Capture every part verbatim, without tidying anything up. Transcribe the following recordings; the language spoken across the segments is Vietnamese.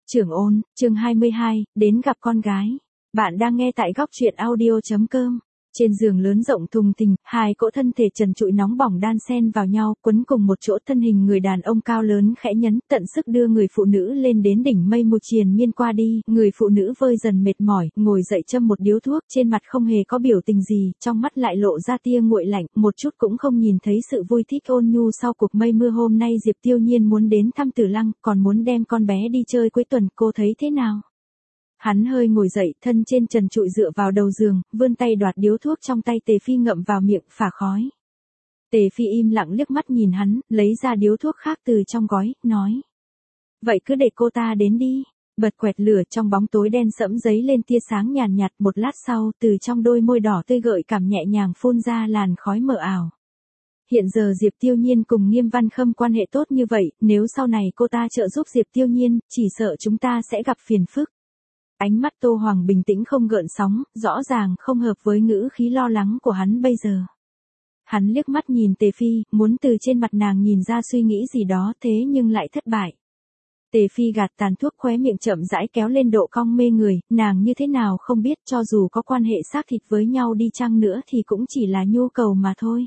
Trưởng ôn, chương hai mươi hai, đến gặp con gái. Bạn đang nghe tại góc truyện audio.com. Trên giường lớn rộng thùng thình, hai cỗ thân thể trần trụi nóng bỏng đan xen vào nhau, quấn cùng một chỗ. Thân hình người đàn ông cao lớn khẽ nhấn, tận sức đưa người phụ nữ lên đến đỉnh mây mù triền miên qua đi. Người phụ nữ vơi dần mệt mỏi, ngồi dậy châm một điếu thuốc, trên mặt không hề có biểu tình gì, trong mắt lại lộ ra tia nguội lạnh, một chút cũng không nhìn thấy sự vui thích ôn nhu. Sau cuộc mây mưa hôm nay Diệp Tiêu Nhiên muốn đến thăm Tử Lăng, còn muốn đem con bé đi chơi cuối tuần, cô thấy thế nào? Hắn hơi ngồi dậy, thân trên trần trụi dựa vào đầu giường, vươn tay đoạt điếu thuốc trong tay Tề Phi ngậm vào miệng, phả khói. Tề Phi im lặng liếc mắt nhìn hắn, lấy ra điếu thuốc khác từ trong gói, nói. Vậy cứ để cô ta đến đi. Bật quẹt lửa, trong bóng tối đen sẫm giấy lên tia sáng nhàn nhạt, một lát sau, từ trong đôi môi đỏ tươi gợi cảm nhẹ nhàng phun ra làn khói mờ ảo. Hiện giờ Diệp Tiêu Nhiên cùng Nghiêm Văn Khâm quan hệ tốt như vậy, nếu sau này cô ta trợ giúp Diệp Tiêu Nhiên, chỉ sợ chúng ta sẽ gặp phiền phức. Ánh mắt Tô Hoàng bình tĩnh không gợn sóng, rõ ràng không hợp với ngữ khí lo lắng của hắn bây giờ. Hắn liếc mắt nhìn Tề Phi, muốn từ trên mặt nàng nhìn ra suy nghĩ gì đó, thế nhưng lại thất bại. Tề Phi gạt tàn thuốc, khóe miệng chậm rãi kéo lên độ cong mê người, nàng như thế nào không biết, cho dù có quan hệ xác thịt với nhau đi chăng nữa thì cũng chỉ là nhu cầu mà thôi.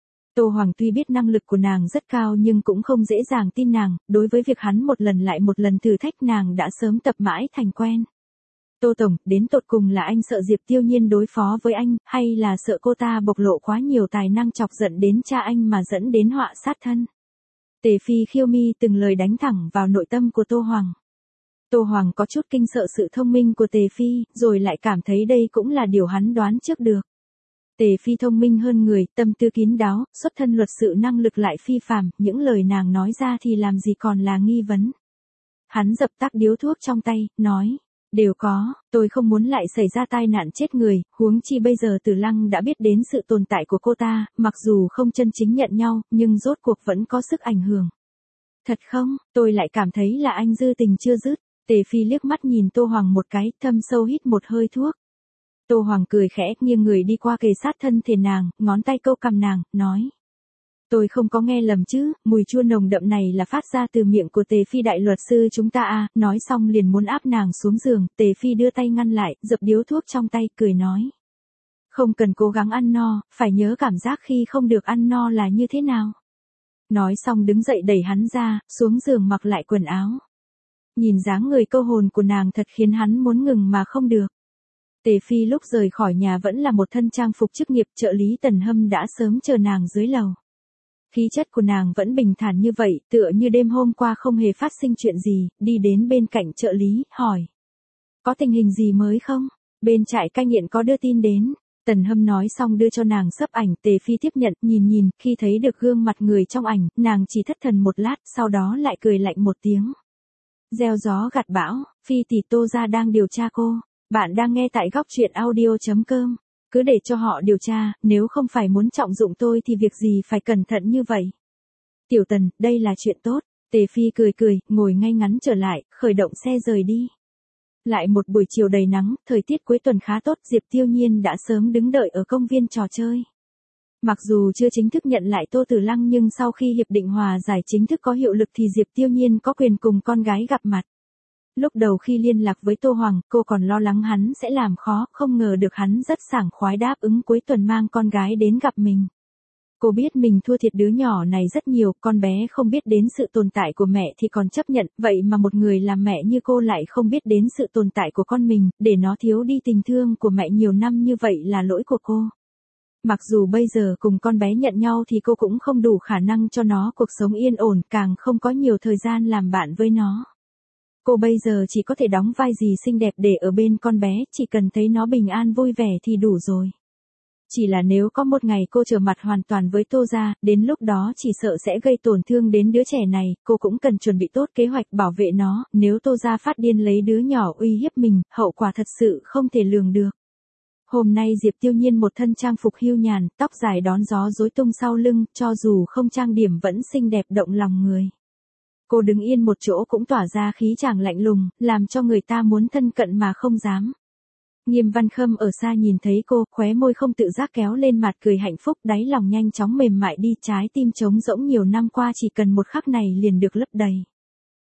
Tô Hoàng tuy biết năng lực của nàng rất cao nhưng cũng không dễ dàng tin nàng, đối với việc hắn một lần lại một lần thử thách nàng đã sớm tập mãi thành quen. Tô Tổng, đến tột cùng là anh sợ Diệp Tiêu Nhiên đối phó với anh, hay là sợ cô ta bộc lộ quá nhiều tài năng chọc giận đến cha anh mà dẫn đến họa sát thân? Tề Phi khiêu mi từng lời đánh thẳng vào nội tâm của Tô Hoàng. Tô Hoàng có chút kinh sợ sự thông minh của Tề Phi, rồi lại cảm thấy đây cũng là điều hắn đoán trước được. Tề Phi thông minh hơn người, tâm tư kín đáo, xuất thân luật sự năng lực lại phi phàm, những lời nàng nói ra thì làm gì còn là nghi vấn. Hắn dập tắt điếu thuốc trong tay, nói. Đều có, tôi không muốn lại xảy ra tai nạn chết người, huống chi bây giờ Tử Lăng đã biết đến sự tồn tại của cô ta, mặc dù không chân chính nhận nhau, nhưng rốt cuộc vẫn có sức ảnh hưởng. Thật không, tôi lại cảm thấy là anh dư tình chưa dứt. Tề Phi liếc mắt nhìn Tô Hoàng một cái, thâm sâu hít một hơi thuốc. Tô Hoàng cười khẽ, nghiêng người đi qua kề sát thân thể nàng, ngón tay câu cằm nàng, nói. Tôi không có nghe lầm chứ, mùi chua nồng đậm này là phát ra từ miệng của Tề Phi đại luật sư chúng ta à, nói xong liền muốn áp nàng xuống giường, Tề Phi đưa tay ngăn lại, dập điếu thuốc trong tay, cười nói. Không cần cố gắng ăn no, phải nhớ cảm giác khi không được ăn no là như thế nào. Nói xong đứng dậy đẩy hắn ra, xuống giường mặc lại quần áo. Nhìn dáng người câu hồn của nàng thật khiến hắn muốn ngừng mà không được. Tề Phi lúc rời khỏi nhà vẫn là một thân trang phục chức nghiệp, trợ lý Tần Hâm đã sớm chờ nàng dưới lầu. Khí chất của nàng vẫn bình thản như vậy, tựa như đêm hôm qua không hề phát sinh chuyện gì, đi đến bên cạnh trợ lý, hỏi. Có tình hình gì mới không? Bên trại cai nghiện có đưa tin đến. Tần Hâm nói xong đưa cho nàng xấp ảnh, Tề Phi tiếp nhận, nhìn nhìn, khi thấy được gương mặt người trong ảnh, nàng chỉ thất thần một lát, sau đó lại cười lạnh một tiếng. Gieo gió gặt bão, Phi tỷ Tô gia đang điều tra cô. Bạn đang nghe tại góc truyện audio.com. Cứ để cho họ điều tra, nếu không phải muốn trọng dụng tôi thì việc gì phải cẩn thận như vậy. Tiểu Tần, đây là chuyện tốt. Tề Phi cười cười, ngồi ngay ngắn trở lại, khởi động xe rời đi. Lại một buổi chiều đầy nắng, thời tiết cuối tuần khá tốt, Diệp Tiêu Nhiên đã sớm đứng đợi ở công viên trò chơi. Mặc dù chưa chính thức nhận lại Tô Tử Lăng nhưng sau khi hiệp định hòa giải chính thức có hiệu lực thì Diệp Tiêu Nhiên có quyền cùng con gái gặp mặt. Lúc đầu khi liên lạc với Tô Hoàng, cô còn lo lắng hắn sẽ làm khó, không ngờ được hắn rất sảng khoái đáp ứng cuối tuần mang con gái đến gặp mình. Cô biết mình thua thiệt đứa nhỏ này rất nhiều, con bé không biết đến sự tồn tại của mẹ thì còn chấp nhận, vậy mà một người làm mẹ như cô lại không biết đến sự tồn tại của con mình, để nó thiếu đi tình thương của mẹ nhiều năm như vậy là lỗi của cô. Mặc dù bây giờ cùng con bé nhận nhau thì cô cũng không đủ khả năng cho nó cuộc sống yên ổn, càng không có nhiều thời gian làm bạn với nó. Cô bây giờ chỉ có thể đóng vai gì xinh đẹp để ở bên con bé, chỉ cần thấy nó bình an vui vẻ thì đủ rồi. Chỉ là nếu có một ngày cô trở mặt hoàn toàn với Tô gia, đến lúc đó chỉ sợ sẽ gây tổn thương đến đứa trẻ này, cô cũng cần chuẩn bị tốt kế hoạch bảo vệ nó, nếu Tô gia phát điên lấy đứa nhỏ uy hiếp mình, hậu quả thật sự không thể lường được. Hôm nay Diệp Tiêu Nhiên một thân trang phục hưu nhàn, tóc dài đón gió rối tung sau lưng, cho dù không trang điểm vẫn xinh đẹp động lòng người. Cô đứng yên một chỗ cũng tỏa ra khí chàng lạnh lùng, làm cho người ta muốn thân cận mà không dám. Nghiêm Văn Khâm ở xa nhìn thấy cô, khóe môi không tự giác kéo lên mặt cười hạnh phúc, đáy lòng nhanh chóng mềm mại đi, trái tim trống rỗng nhiều năm qua chỉ cần một khắc này liền được lấp đầy.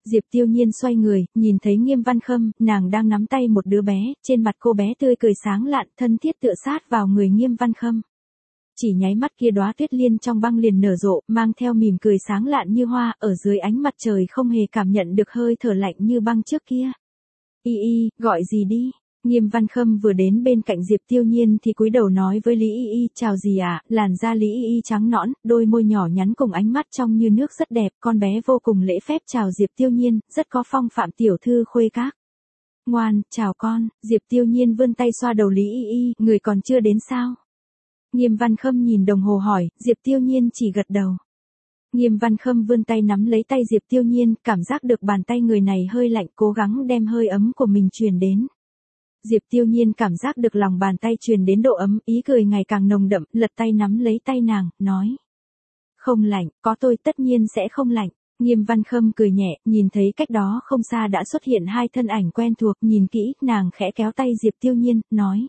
Diệp Tiêu Nhiên xoay người, nhìn thấy Nghiêm Văn Khâm, nàng đang nắm tay một đứa bé, trên mặt cô bé tươi cười sáng lạn, thân thiết tựa sát vào người Nghiêm Văn Khâm. Chỉ nháy mắt kia đóa tuyết liên trong băng liền nở rộ, mang theo mỉm cười sáng lạn như hoa, ở dưới ánh mặt trời không hề cảm nhận được hơi thở lạnh như băng trước kia. Y Y, gọi gì đi? Nghiêm Văn Khâm vừa đến bên cạnh Diệp Tiêu Nhiên thì cúi đầu nói với Lý Y Y, chào gì ạ, à? Làn da Lý Y Y trắng nõn, đôi môi nhỏ nhắn cùng ánh mắt trong như nước rất đẹp, con bé vô cùng lễ phép chào Diệp Tiêu Nhiên, rất có phong phạm tiểu thư khuê các. Ngoan, chào con, Diệp Tiêu Nhiên vươn tay xoa đầu Lý Y Y, người còn chưa đến sao? Nghiêm Văn Khâm nhìn đồng hồ hỏi, Diệp Tiêu Nhiên chỉ gật đầu. Nghiêm Văn Khâm vươn tay nắm lấy tay Diệp Tiêu Nhiên, cảm giác được bàn tay người này hơi lạnh, cố gắng đem hơi ấm của mình truyền đến. Diệp Tiêu Nhiên cảm giác được lòng bàn tay truyền đến độ ấm, ý cười ngày càng nồng đậm, lật tay nắm lấy tay nàng, nói. Không lạnh, có tôi tất nhiên sẽ không lạnh. Nghiêm Văn Khâm cười nhẹ, nhìn thấy cách đó không xa đã xuất hiện hai thân ảnh quen thuộc, nhìn kỹ, nàng khẽ kéo tay Diệp Tiêu Nhiên, nói.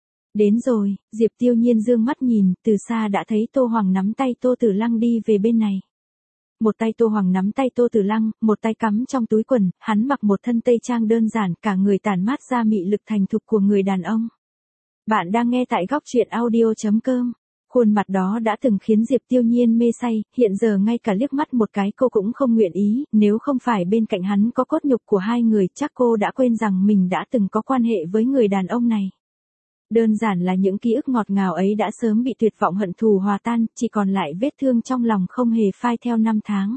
Đến rồi, Diệp Tiêu Nhiên dương mắt nhìn, từ xa đã thấy Tô Hoàng nắm tay Tô Tử Lăng đi về bên này. Một tay Tô Hoàng nắm tay Tô Tử Lăng, một tay cắm trong túi quần, hắn mặc một thân tây trang đơn giản, cả người tản mát ra mị lực thành thục của người đàn ông. Bạn đang nghe tại góc truyện audio chấm com. Khuôn mặt đó đã từng khiến Diệp Tiêu Nhiên mê say, hiện giờ ngay cả liếc mắt một cái cô cũng không nguyện ý, nếu không phải bên cạnh hắn có cốt nhục của hai người, chắc cô đã quên rằng mình đã từng có quan hệ với người đàn ông này. Đơn giản là những ký ức ngọt ngào ấy đã sớm bị tuyệt vọng hận thù hòa tan, chỉ còn lại vết thương trong lòng không hề phai theo năm tháng.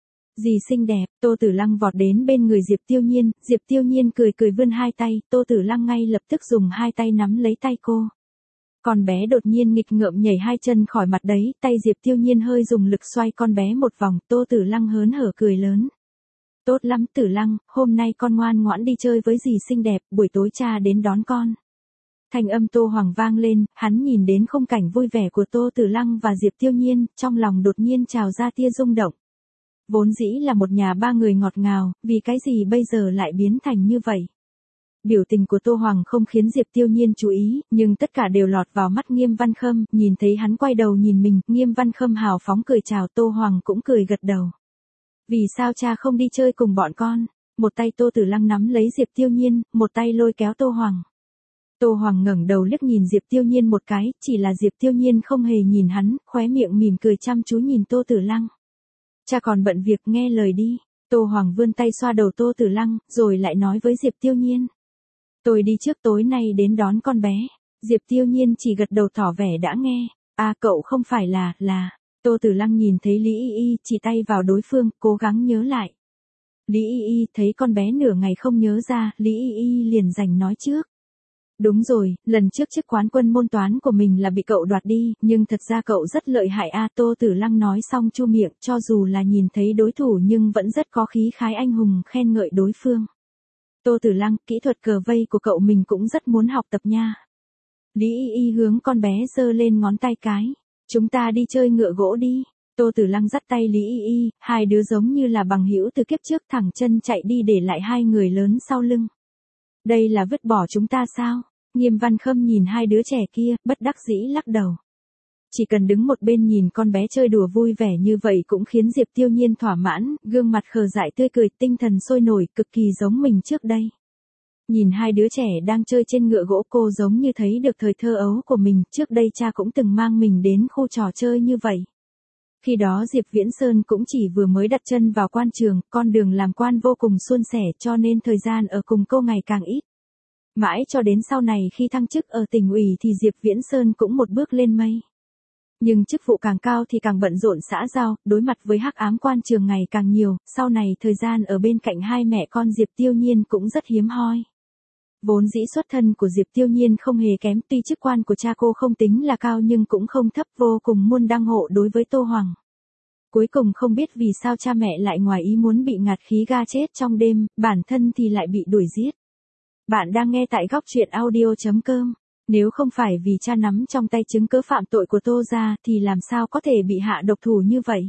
Dì xinh đẹp, Tô Tử Lăng vọt đến bên người Diệp Tiêu Nhiên, Diệp Tiêu Nhiên cười cười vươn hai tay, Tô Tử Lăng ngay lập tức dùng hai tay nắm lấy tay cô. Con bé đột nhiên nghịch ngợm nhảy hai chân khỏi mặt đấy, tay Diệp Tiêu Nhiên hơi dùng lực xoay con bé một vòng, Tô Tử Lăng hớn hở cười lớn. Tốt lắm Tử Lăng, hôm nay con ngoan ngoãn đi chơi với dì xinh đẹp, buổi tối cha đến đón con. Thanh âm Tô Hoàng vang lên, hắn nhìn đến khung cảnh vui vẻ của Tô Tử Lăng và Diệp Tiêu Nhiên, trong lòng đột nhiên trào ra tia rung động. Vốn dĩ là một nhà ba người ngọt ngào, vì cái gì bây giờ lại biến thành như vậy? Biểu tình của Tô Hoàng không khiến Diệp Tiêu Nhiên chú ý, nhưng tất cả đều lọt vào mắt Nghiêm Văn Khâm, nhìn thấy hắn quay đầu nhìn mình, Nghiêm Văn Khâm hào phóng cười chào, Tô Hoàng cũng cười gật đầu. Vì sao cha không đi chơi cùng bọn con? Một tay Tô Tử Lăng nắm lấy Diệp Tiêu Nhiên, một tay lôi kéo Tô Hoàng. Tô Hoàng ngẩng đầu liếc nhìn Diệp Tiêu Nhiên một cái, chỉ là Diệp Tiêu Nhiên không hề nhìn hắn, khóe miệng mỉm cười chăm chú nhìn Tô Tử Lăng. Cha còn bận việc, nghe lời đi. Tô Hoàng vươn tay xoa đầu Tô Tử Lăng, rồi lại nói với Diệp Tiêu Nhiên. Tôi đi trước, tối nay đến đón con bé. Diệp Tiêu Nhiên chỉ gật đầu tỏ vẻ đã nghe. À cậu không phải là, là. Tô Tử Lăng nhìn thấy Lý Y Y chỉ tay vào đối phương, cố gắng nhớ lại. Lý Y Y thấy con bé nửa ngày không nhớ ra, Lý Y Y liền giành nói trước. Đúng rồi, lần trước chức quán quân môn toán của mình là bị cậu đoạt đi, nhưng thật ra cậu rất lợi hại a. Tô Tử Lăng nói xong chu miệng, cho dù là nhìn thấy đối thủ nhưng vẫn rất có khí khái anh hùng khen ngợi đối phương. Tô Tử Lăng, kỹ thuật cờ vây của cậu mình cũng rất muốn học tập nha. Lý Y Y hướng con bé giơ lên ngón tay cái. Chúng ta đi chơi ngựa gỗ đi. Tô Tử Lăng dắt tay Lý Y Y, hai đứa giống như là bằng hữu từ kiếp trước, thẳng chân chạy đi để lại hai người lớn sau lưng. Đây là vứt bỏ chúng ta sao? Nghiêm Văn Khâm nhìn hai đứa trẻ kia, bất đắc dĩ lắc đầu. Chỉ cần đứng một bên nhìn con bé chơi đùa vui vẻ như vậy cũng khiến Diệp Tiêu Nhiên thỏa mãn, gương mặt khờ dại tươi cười, tinh thần sôi nổi, cực kỳ giống mình trước đây. Nhìn hai đứa trẻ đang chơi trên ngựa gỗ, cô giống như thấy được thời thơ ấu của mình, trước đây cha cũng từng mang mình đến khu trò chơi như vậy. Khi đó Diệp Viễn Sơn cũng chỉ vừa mới đặt chân vào quan trường, con đường làm quan vô cùng suôn sẻ cho nên thời gian ở cùng cô ngày càng ít. Mãi cho đến sau này khi thăng chức ở tỉnh ủy thì Diệp Viễn Sơn cũng một bước lên mây. Nhưng chức vụ càng cao thì càng bận rộn xã giao, đối mặt với hắc ám quan trường ngày càng nhiều, sau này thời gian ở bên cạnh hai mẹ con Diệp Tiêu Nhiên cũng rất hiếm hoi. Vốn dĩ xuất thân của Diệp Tiêu Nhiên không hề kém, tuy chức quan của cha cô không tính là cao nhưng cũng không thấp, vô cùng môn đăng hộ đối với Tô Hoàng. Cuối cùng không biết vì sao cha mẹ lại ngoài ý muốn bị ngạt khí ga chết trong đêm, bản thân thì lại bị đuổi giết. Bạn đang nghe tại góc truyện audio chấm com. Nếu không phải vì cha nắm trong tay chứng cứ phạm tội của Tô gia thì làm sao có thể bị hạ độc thủ như vậy.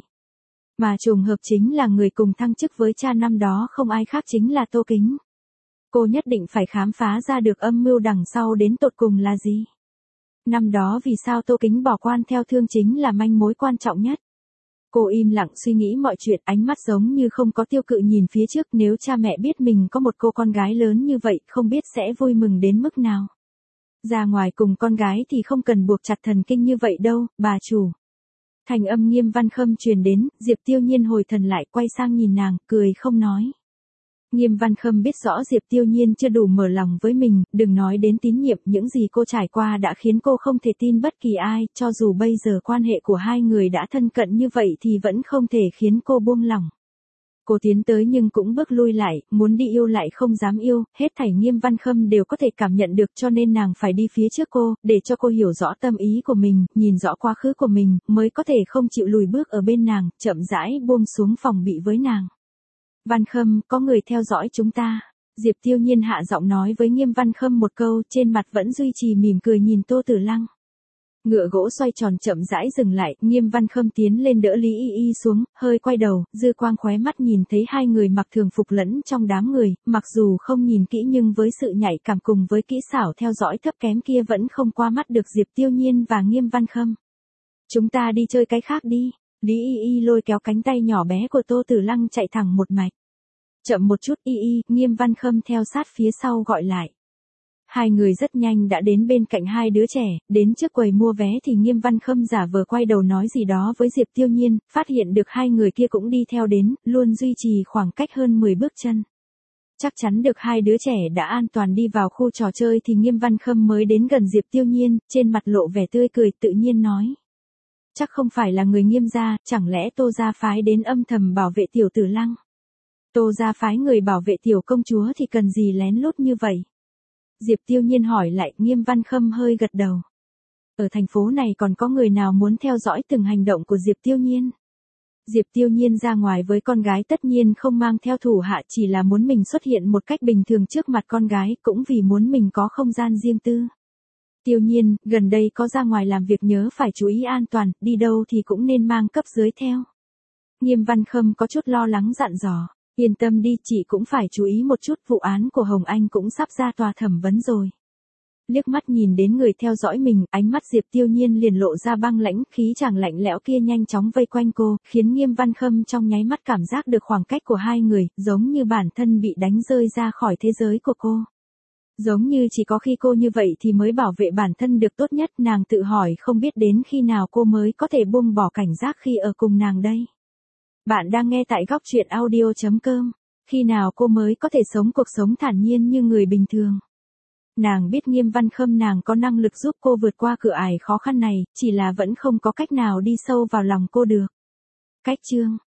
Mà trùng hợp chính là người cùng thăng chức với cha năm đó không ai khác chính là Tô Kính. Cô nhất định phải khám phá ra được âm mưu đằng sau đến tột cùng là gì. Năm đó vì sao Tô Kính bỏ quan theo thương chính là manh mối quan trọng nhất. Cô im lặng suy nghĩ mọi chuyện, ánh mắt giống như không có tiêu cự nhìn phía trước, nếu cha mẹ biết mình có một cô con gái lớn như vậy, không biết sẽ vui mừng đến mức nào. Ra ngoài cùng con gái thì không cần buộc chặt thần kinh như vậy đâu, bà chủ. Thành âm Nghiêm Văn Khâm truyền đến, Diệp Tiêu Nhiên hồi thần lại, quay sang nhìn nàng, cười không nói. Nghiêm Văn Khâm biết rõ Diệp Tiêu Nhiên chưa đủ mở lòng với mình, đừng nói đến tín nhiệm, những gì cô trải qua đã khiến cô không thể tin bất kỳ ai, cho dù bây giờ quan hệ của hai người đã thân cận như vậy thì vẫn không thể khiến cô buông lỏng. Cô tiến tới nhưng cũng bước lui lại, muốn đi yêu lại không dám yêu, hết thảy Nghiêm Văn Khâm đều có thể cảm nhận được, cho nên nàng phải đi phía trước cô, để cho cô hiểu rõ tâm ý của mình, nhìn rõ quá khứ của mình, mới có thể không chịu lùi bước ở bên nàng, chậm rãi buông xuống phòng bị với nàng. Văn Khâm, có người theo dõi chúng ta. Diệp Tiêu Nhiên hạ giọng nói với Nghiêm Văn Khâm một câu, trên mặt vẫn duy trì mỉm cười nhìn Tô Tử Lăng. Ngựa gỗ xoay tròn chậm rãi dừng lại, Nghiêm Văn Khâm tiến lên đỡ Lý Y Y xuống, hơi quay đầu, dư quang khóe mắt nhìn thấy hai người mặc thường phục lẫn trong đám người, mặc dù không nhìn kỹ nhưng với sự nhạy cảm cùng với kỹ xảo theo dõi thấp kém kia vẫn không qua mắt được Diệp Tiêu Nhiên và Nghiêm Văn Khâm. Chúng ta đi chơi cái khác đi. Lý Y Y lôi kéo cánh tay nhỏ bé của Tô Tử Lăng chạy thẳng một mạch. Chậm một chút Y Y, Nghiêm Văn Khâm theo sát phía sau gọi lại. Hai người rất nhanh đã đến bên cạnh hai đứa trẻ, đến trước quầy mua vé thì Nghiêm Văn Khâm giả vờ quay đầu nói gì đó với Diệp Tiêu Nhiên, phát hiện được hai người kia cũng đi theo đến, luôn duy trì khoảng cách hơn mười bước chân. Chắc chắn được hai đứa trẻ đã an toàn đi vào khu trò chơi thì Nghiêm Văn Khâm mới đến gần Diệp Tiêu Nhiên, trên mặt lộ vẻ tươi cười tự nhiên nói. Chắc không phải là người Nghiêm gia, chẳng lẽ Tô gia phái đến âm thầm bảo vệ tiểu Tử Lăng? Tô gia phái người bảo vệ tiểu công chúa thì cần gì lén lút như vậy? Diệp Tiêu Nhiên hỏi lại, Nghiêm Văn Khâm hơi gật đầu. Ở thành phố này còn có người nào muốn theo dõi từng hành động của Diệp Tiêu Nhiên? Diệp Tiêu Nhiên ra ngoài với con gái tất nhiên không mang theo thủ hạ, chỉ là muốn mình xuất hiện một cách bình thường trước mặt con gái, cũng vì muốn mình có không gian riêng tư. Tiêu Nhiên, gần đây có ra ngoài làm việc nhớ phải chú ý an toàn, đi đâu thì cũng nên mang cấp dưới theo. Nghiêm Văn Khâm có chút lo lắng dặn dò, yên tâm đi, chị cũng phải chú ý một chút, vụ án của Hồng Anh cũng sắp ra tòa thẩm vấn rồi. Liếc mắt nhìn đến người theo dõi mình, ánh mắt Diệp Tiêu Nhiên liền lộ ra băng lãnh, khí chàng lạnh lẽo kia nhanh chóng vây quanh cô, khiến Nghiêm Văn Khâm trong nháy mắt cảm giác được khoảng cách của hai người, giống như bản thân bị đánh rơi ra khỏi thế giới của cô. Giống như chỉ có khi cô như vậy thì mới bảo vệ bản thân được tốt nhất, nàng tự hỏi không biết đến khi nào cô mới có thể buông bỏ cảnh giác khi ở cùng nàng đây. Bạn đang nghe tại góc truyện audio chấm com. Khi nào cô mới có thể sống cuộc sống thản nhiên như người bình thường? Nàng biết Nghiêm Văn Khâm nàng có năng lực giúp cô vượt qua cửa ải khó khăn này, chỉ là vẫn không có cách nào đi sâu vào lòng cô được. Cách chương